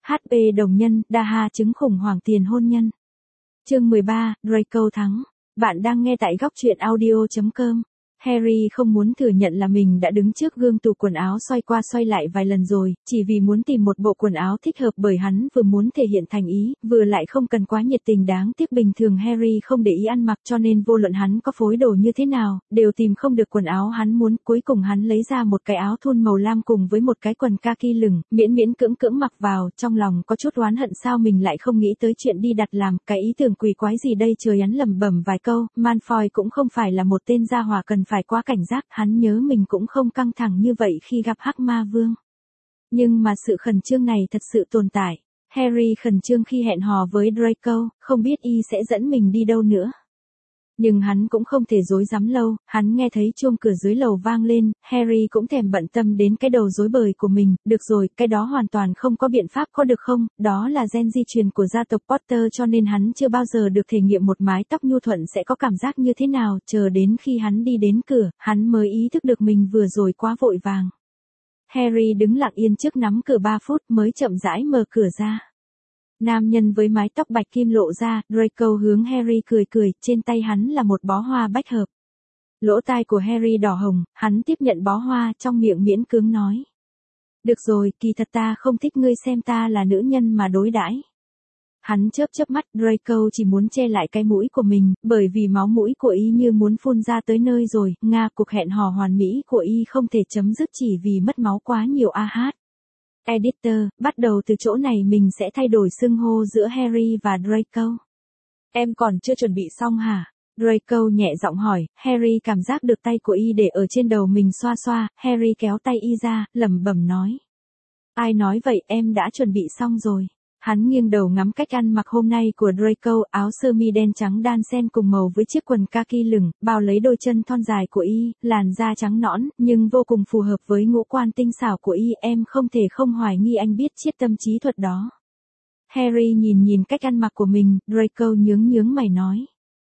HP đồng nhân, Daha chứng khủng hoảng tiền hôn nhân. Chương 13, Draco thắng. Bạn đang nghe tại góc truyện audio.com. Harry không muốn thừa nhận là mình đã đứng trước gương tủ quần áo xoay qua xoay lại vài lần rồi, chỉ vì muốn tìm một bộ quần áo thích hợp, bởi hắn vừa muốn thể hiện thành ý, vừa lại không cần quá nhiệt tình. Đáng tiếc bình thường Harry không để ý ăn mặc, cho nên vô luận hắn có phối đồ như thế nào, đều tìm không được quần áo hắn muốn. Cuối cùng hắn lấy ra một cái áo thun màu lam cùng với một cái quần kaki lửng, miễn miễn cưỡng cưỡng mặc vào, trong lòng có chút oán hận sao mình lại không nghĩ tới chuyện đi đặt làm, cái ý tưởng quỷ quái gì đây trời. Hắn lẩm bẩm vài câu, Malfoy cũng không phải là một tên gia hỏa cần phải quá cảnh giác, hắn nhớ mình cũng không căng thẳng như vậy khi gặp Hắc Ma Vương. Nhưng mà sự khẩn trương này thật sự tồn tại. Harry khẩn trương khi hẹn hò với Draco, không biết y sẽ dẫn mình đi đâu nữa. Nhưng hắn cũng không thể dối dám lâu, hắn nghe thấy chuông cửa dưới lầu vang lên, Harry cũng thèm bận tâm đến cái đầu rối bời của mình. Được rồi, cái đó hoàn toàn không có biện pháp, có được không, đó là gen di truyền của gia tộc Potter, cho nên hắn chưa bao giờ được thể nghiệm một mái tóc nhu thuận sẽ có cảm giác như thế nào. Chờ đến khi hắn đi đến cửa, hắn mới ý thức được mình vừa rồi quá vội vàng. Harry đứng lặng yên trước nắm cửa 3 phút mới chậm rãi mở cửa ra. Nam nhân với mái tóc bạch kim lộ ra, Draco hướng Harry cười cười, trên tay hắn là một bó hoa bách hợp. Lỗ tai của Harry đỏ hồng, hắn tiếp nhận bó hoa, trong miệng miễn cưỡng nói. Được rồi, kỳ thật ta không thích ngươi xem ta là nữ nhân mà đối đãi. Hắn chớp chớp mắt, Draco chỉ muốn che lại cái mũi của mình, bởi vì máu mũi của y như muốn phun ra tới nơi rồi. Cuộc hẹn hò hoàn mỹ của y không thể chấm dứt chỉ vì mất máu quá nhiều. Editor, bắt đầu từ chỗ này mình sẽ thay đổi xưng hô giữa Harry và Draco. Em còn chưa chuẩn bị xong hả? Draco nhẹ giọng hỏi. Harry cảm giác được tay của y để ở trên đầu mình xoa xoa, Harry kéo tay y ra, lẩm bẩm nói. Ai nói vậy, em đã chuẩn bị xong rồi. Hắn nghiêng đầu ngắm cách ăn mặc hôm nay của Draco, áo sơ mi đen trắng đan xen cùng màu với chiếc quần kaki lửng, bao lấy đôi chân thon dài của y, làn da trắng nõn, nhưng vô cùng phù hợp với ngũ quan tinh xảo của y. Em không thể không hoài nghi anh biết chiết tâm trí thuật đó. Harry nhìn cách ăn mặc của mình, Draco nhướng mày nói.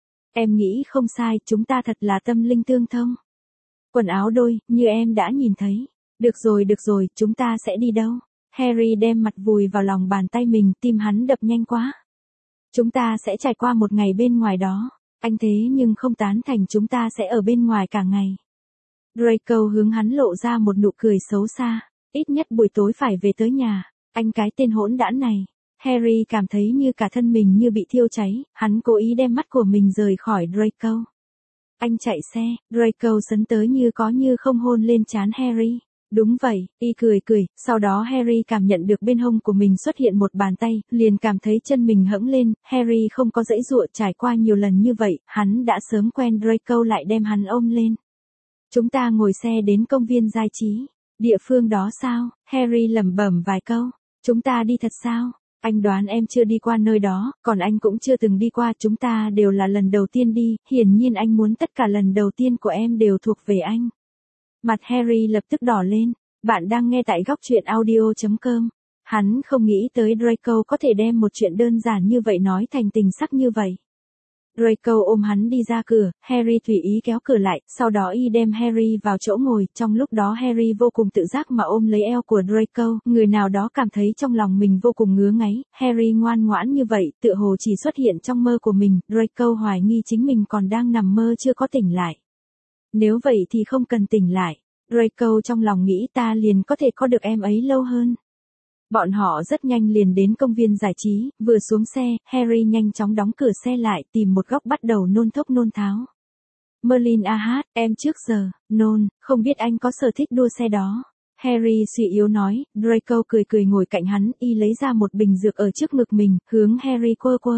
Em nghĩ không sai, chúng ta thật là tâm linh tương thông. Quần áo đôi, như em đã nhìn thấy. Được rồi, chúng ta sẽ đi đâu? Harry đem mặt vùi vào lòng bàn tay mình, tim hắn đập nhanh quá. Chúng ta sẽ trải qua một ngày bên ngoài đó. Anh thế nhưng không tán thành chúng ta sẽ ở bên ngoài cả ngày. Draco hướng hắn lộ ra một nụ cười xấu xa. Ít nhất buổi tối phải về tới nhà. Anh cái tên hỗn đản này. Harry cảm thấy như cả thân mình như bị thiêu cháy, hắn cố ý đem mắt của mình rời khỏi Draco. Anh chạy xe, Draco sấn tới như có như không hôn lên trán Harry. Đúng vậy, y cười, sau đó Harry cảm nhận được bên hông của mình xuất hiện một bàn tay, liền cảm thấy chân mình hẫng lên. Harry không có giãy giụa, trải qua nhiều lần như vậy, hắn đã sớm quen. Draco lại đem hắn ôm lên. Chúng ta ngồi xe đến công viên giải trí. Địa phương đó sao? Harry lẩm bẩm vài câu. Chúng ta đi thật sao? Anh đoán em chưa đi qua nơi đó, còn anh cũng chưa từng đi qua, chúng ta đều là lần đầu tiên đi, hiển nhiên anh muốn tất cả lần đầu tiên của em đều thuộc về anh. Mặt Harry lập tức đỏ lên. Bạn đang nghe tại góc truyện audio.com. Hắn không nghĩ tới Draco có thể đem một chuyện đơn giản như vậy nói thành tình sắc như vậy. Draco ôm hắn đi ra cửa, Harry tùy ý kéo cửa lại, sau đó y đem Harry vào chỗ ngồi. Trong lúc đó Harry vô cùng tự giác mà ôm lấy eo của Draco, người nào đó cảm thấy trong lòng mình vô cùng ngứa ngáy. Harry ngoan ngoãn như vậy, tựa hồ chỉ xuất hiện trong mơ của mình. Draco hoài nghi chính mình còn đang nằm mơ chưa có tỉnh lại. Nếu vậy thì không cần tỉnh lại. Draco trong lòng nghĩ ta liền có thể có được em ấy lâu hơn. Bọn họ rất nhanh liền đến công viên giải trí, vừa xuống xe, Harry nhanh chóng đóng cửa xe lại, tìm một góc bắt đầu nôn thốc nôn tháo. Merlin em trước giờ, không biết anh có sở thích đua xe đó. Harry suy yếu nói. Draco cười ngồi cạnh hắn, y lấy ra một bình dược ở trước ngực mình, hướng Harry quơ.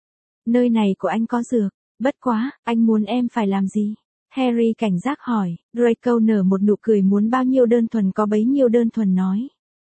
Nơi này của anh có dược, bất quá, anh muốn em phải làm gì? Harry cảnh giác hỏi. Draco nở một nụ cười, muốn bao nhiêu đơn thuần có bấy nhiêu đơn thuần nói.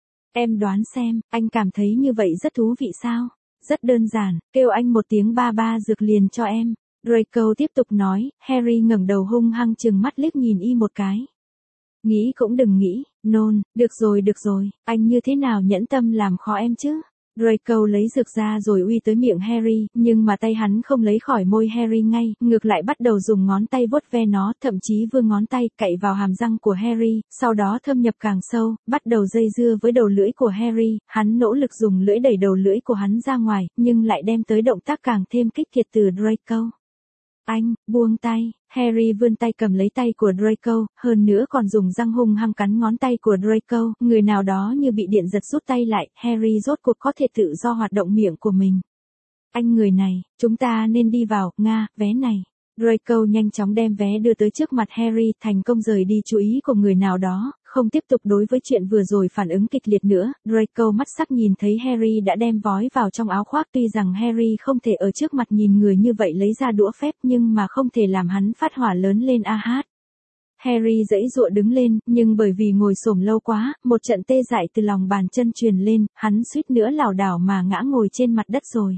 Em đoán xem, anh cảm thấy như vậy rất thú vị sao? Rất đơn giản, kêu anh một tiếng ba dược liền cho em. Draco tiếp tục nói. Harry ngẩng đầu hung hăng trừng mắt liếc nhìn y một cái. Nghĩ cũng đừng nghĩ, được rồi, anh như thế nào nhẫn tâm làm khó em chứ? Draco lấy dược ra rồi uy tới miệng Harry, nhưng mà tay hắn không lấy khỏi môi Harry ngay, ngược lại bắt đầu dùng ngón tay vuốt ve nó, thậm chí vươn ngón tay cạy vào hàm răng của Harry, sau đó thâm nhập càng sâu, bắt đầu dây dưa với đầu lưỡi của Harry, hắn nỗ lực dùng lưỡi đẩy đầu lưỡi của hắn ra ngoài, nhưng lại đem tới động tác càng thêm kích kiệt từ Draco. Anh, buông tay, Harry vươn tay cầm lấy tay của Draco, hơn nữa còn dùng răng hung hăng cắn ngón tay của Draco, người nào đó như bị điện giật rút tay lại, Harry rốt cuộc có thể tự do hoạt động miệng của mình. Anh người này, chúng ta nên đi vào, vé này. Draco nhanh chóng đem vé đưa tới trước mặt Harry, thành công rời đi chú ý của người nào đó, không tiếp tục đối với chuyện vừa rồi phản ứng kịch liệt nữa. Draco mắt sắc nhìn thấy Harry đã đem vói vào trong áo khoác, tuy rằng Harry không thể ở trước mặt nhìn người như vậy lấy ra đũa phép nhưng mà không thể làm hắn phát hỏa lớn lên a hát. Harry giãy giụa đứng lên, nhưng bởi vì ngồi xổm lâu quá, một trận tê dại từ lòng bàn chân truyền lên, hắn suýt nữa lảo đảo mà ngã ngồi trên mặt đất rồi.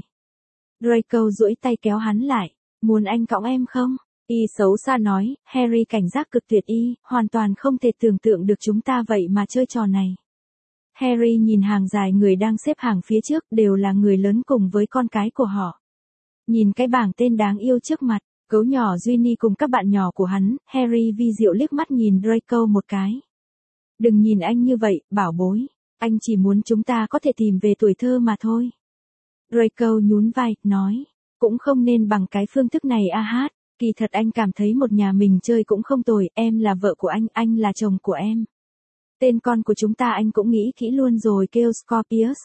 Draco duỗi tay kéo hắn lại. Muốn anh cõng em không? Y xấu xa nói, Harry cảnh giác cực tuyệt y, hoàn toàn không thể tưởng tượng được chúng ta vậy mà chơi trò này. Harry nhìn hàng dài người đang xếp hàng phía trước, đều là người lớn cùng với con cái của họ. Nhìn cái bảng tên đáng yêu trước mặt, gấu nhỏ Ginny cùng các bạn nhỏ của hắn, Harry vi diệu liếc mắt nhìn Draco một cái. Đừng nhìn anh như vậy, bảo bối, anh chỉ muốn chúng ta có thể tìm về tuổi thơ mà thôi. Draco nhún vai, nói. Cũng không nên bằng cái phương thức này a hát, kỳ thật anh cảm thấy một nhà mình chơi cũng không tồi, em là vợ của anh là chồng của em. Tên con của chúng ta anh cũng nghĩ kỹ luôn rồi, kêu Scorpius.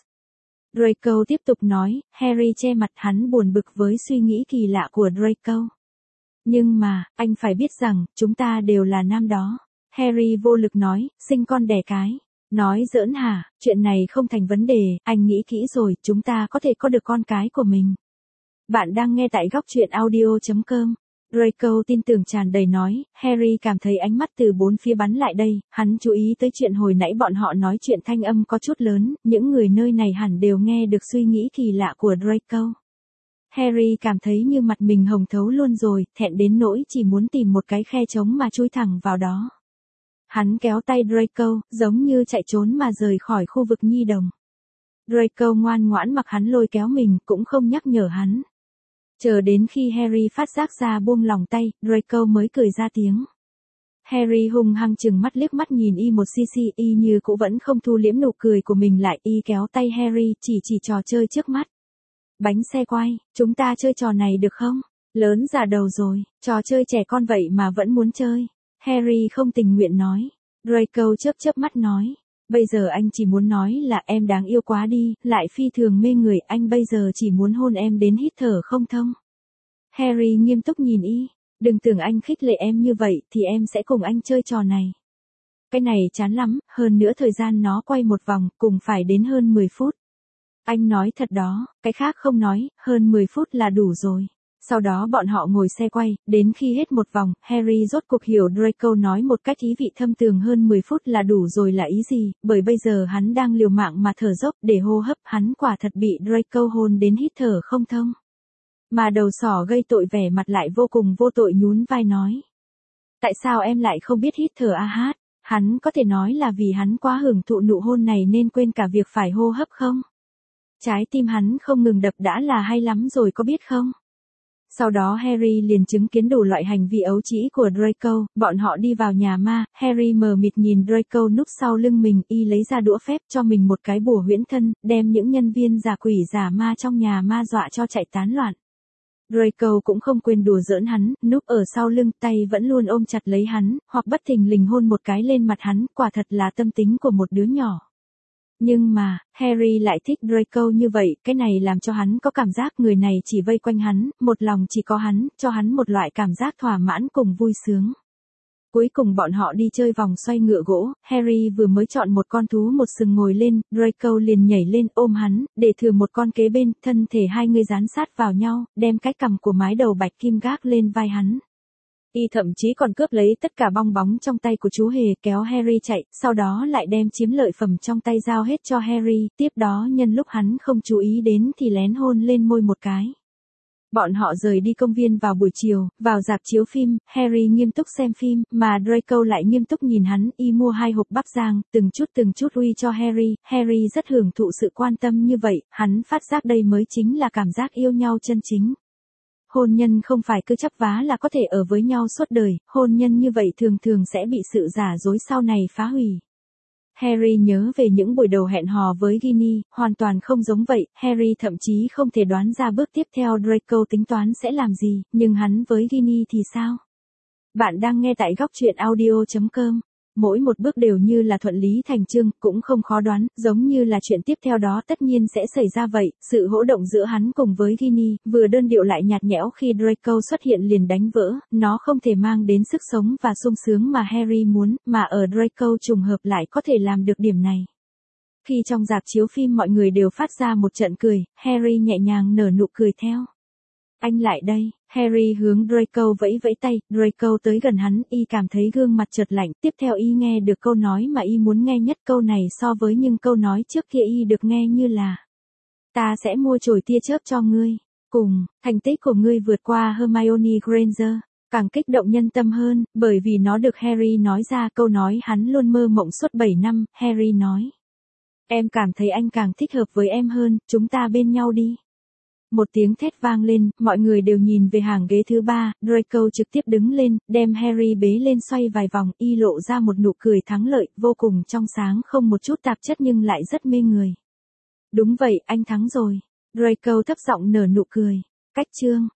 Draco tiếp tục nói, Harry che mặt, hắn buồn bực với suy nghĩ kỳ lạ của Draco. Nhưng mà, anh phải biết rằng, chúng ta đều là nam đó. Harry vô lực nói, sinh con đẻ cái. Nói giỡn hả, chuyện này không thành vấn đề, anh nghĩ kỹ rồi, chúng ta có thể có được con cái của mình. Bạn đang nghe tại góc truyện audio.com. Draco tin tưởng tràn đầy nói, Harry cảm thấy ánh mắt từ bốn phía bắn lại đây, hắn chú ý tới chuyện hồi nãy bọn họ nói chuyện thanh âm có chút lớn, những người nơi này hẳn đều nghe được suy nghĩ kỳ lạ của Draco. Harry cảm thấy như mặt mình hồng thấu luôn rồi, thẹn đến nỗi chỉ muốn tìm một cái khe trống mà chui thẳng vào đó. Hắn kéo tay Draco, giống như chạy trốn mà rời khỏi khu vực nhi đồng. Draco ngoan ngoãn mặc hắn lôi kéo mình, cũng không nhắc nhở hắn. Chờ đến khi Harry phát giác ra buông lòng tay, Draco mới cười ra tiếng. Harry hung hăng chừng mắt liếc mắt nhìn y một xi, y như cũng vẫn không thu liễm nụ cười của mình lại, y kéo tay Harry chỉ trò chơi trước mắt. Bánh xe quay, chúng ta chơi trò này được không? Lớn già đầu rồi, trò chơi trẻ con vậy mà vẫn muốn chơi. Harry không tình nguyện nói. Draco chớp mắt nói. Bây giờ anh chỉ muốn nói là em đáng yêu quá đi, lại phi thường mê người, anh bây giờ chỉ muốn hôn em đến hít thở không thông. Harry nghiêm túc nhìn y, đừng tưởng anh khích lệ em như vậy thì em sẽ cùng anh chơi trò này. Cái này chán lắm, hơn nữa thời gian nó quay một vòng, cùng phải đến hơn 10 phút. Anh nói thật đó, cái khác không nói, hơn 10 phút là đủ rồi. Sau đó bọn họ ngồi xe quay, đến khi hết một vòng, Harry rốt cuộc hiểu Draco nói một cách ý vị thâm tường hơn 10 phút là đủ rồi là ý gì, bởi bây giờ hắn đang liều mạng mà thở dốc để hô hấp, hắn quả thật bị Draco hôn đến hít thở không thông. Mà đầu sỏ gây tội vẻ mặt lại vô cùng vô tội nhún vai nói. Tại sao em lại không biết hít thở a hát? Hắn có thể nói là vì hắn quá hưởng thụ nụ hôn này nên quên cả việc phải hô hấp không? Trái tim hắn không ngừng đập đã là hay lắm rồi có biết không? Sau đó Harry liền chứng kiến đủ loại hành vi ấu trĩ của Draco, bọn họ đi vào nhà ma, Harry mờ mịt nhìn Draco núp sau lưng mình, y lấy ra đũa phép cho mình một cái bùa huyễn thân, đem những nhân viên giả quỷ giả ma trong nhà ma dọa cho chạy tán loạn. Draco cũng không quên đùa giỡn hắn, núp ở sau lưng, tay vẫn luôn ôm chặt lấy hắn, hoặc bất thình lình hôn một cái lên mặt hắn, quả thật là tâm tính của một đứa nhỏ. Nhưng mà, Harry lại thích Draco như vậy, cái này làm cho hắn có cảm giác người này chỉ vây quanh hắn, một lòng chỉ có hắn, cho hắn một loại cảm giác thỏa mãn cùng vui sướng. Cuối cùng bọn họ đi chơi vòng xoay ngựa gỗ, Harry vừa mới chọn một con thú một sừng ngồi lên, Draco liền nhảy lên ôm hắn, để thừa một con kế bên, thân thể hai người dán sát vào nhau, đem cái cằm của mái đầu bạch kim gác lên vai hắn. Y thậm chí còn cướp lấy tất cả bong bóng trong tay của chú hề kéo Harry chạy, sau đó lại đem chiếm lợi phẩm trong tay giao hết cho Harry, tiếp đó nhân lúc hắn không chú ý đến thì lén hôn lên môi một cái. Bọn họ rời đi công viên vào buổi chiều, vào rạp chiếu phim, Harry nghiêm túc xem phim, mà Draco lại nghiêm túc nhìn hắn, y mua 2 hộp bắp rang, từng chút uy cho Harry. Harry rất hưởng thụ sự quan tâm như vậy, hắn phát giác đây mới chính là cảm giác yêu nhau chân chính. Hôn nhân không phải cứ chấp vá là có thể ở với nhau suốt đời, hôn nhân như vậy thường thường sẽ bị sự giả dối sau này phá hủy. Harry nhớ về những buổi đầu hẹn hò với Ginny, hoàn toàn không giống vậy, Harry thậm chí không thể đoán ra bước tiếp theo Draco tính toán sẽ làm gì, nhưng hắn với Ginny thì sao? Bạn đang nghe tại góc truyện audio.com. Mỗi một bước đều như là thuận lý thành chương, cũng không khó đoán, giống như là chuyện tiếp theo đó tất nhiên sẽ xảy ra vậy. Sự hỗ động giữa hắn cùng với Ginny, vừa đơn điệu lại nhạt nhẽo khi Draco xuất hiện liền đánh vỡ, nó không thể mang đến sức sống và sung sướng mà Harry muốn, mà ở Draco trùng hợp lại có thể làm được điểm này. Khi trong rạp chiếu phim mọi người đều phát ra một trận cười, Harry nhẹ nhàng nở nụ cười theo. Anh lại đây, Harry hướng Draco vẫy vẫy tay, Draco tới gần hắn, y cảm thấy gương mặt chợt lạnh, tiếp theo y nghe được câu nói mà y muốn nghe nhất, câu này so với những câu nói trước kia y được nghe như là: ta sẽ mua chổi tia chớp cho ngươi, cùng, thành tích của ngươi vượt qua Hermione Granger, càng kích động nhân tâm hơn, bởi vì nó được Harry nói ra, câu nói hắn luôn mơ mộng suốt 7 năm, Harry nói. Em cảm thấy anh càng thích hợp với em hơn, chúng ta bên nhau đi. Một tiếng thét vang lên, mọi người đều nhìn về hàng ghế thứ 3, Draco trực tiếp đứng lên, đem Harry bế lên xoay vài vòng, y lộ ra một nụ cười thắng lợi, vô cùng trong sáng không một chút tạp chất nhưng lại rất mê người. Đúng vậy, anh thắng rồi. Draco thấp giọng nở nụ cười. Cách chương.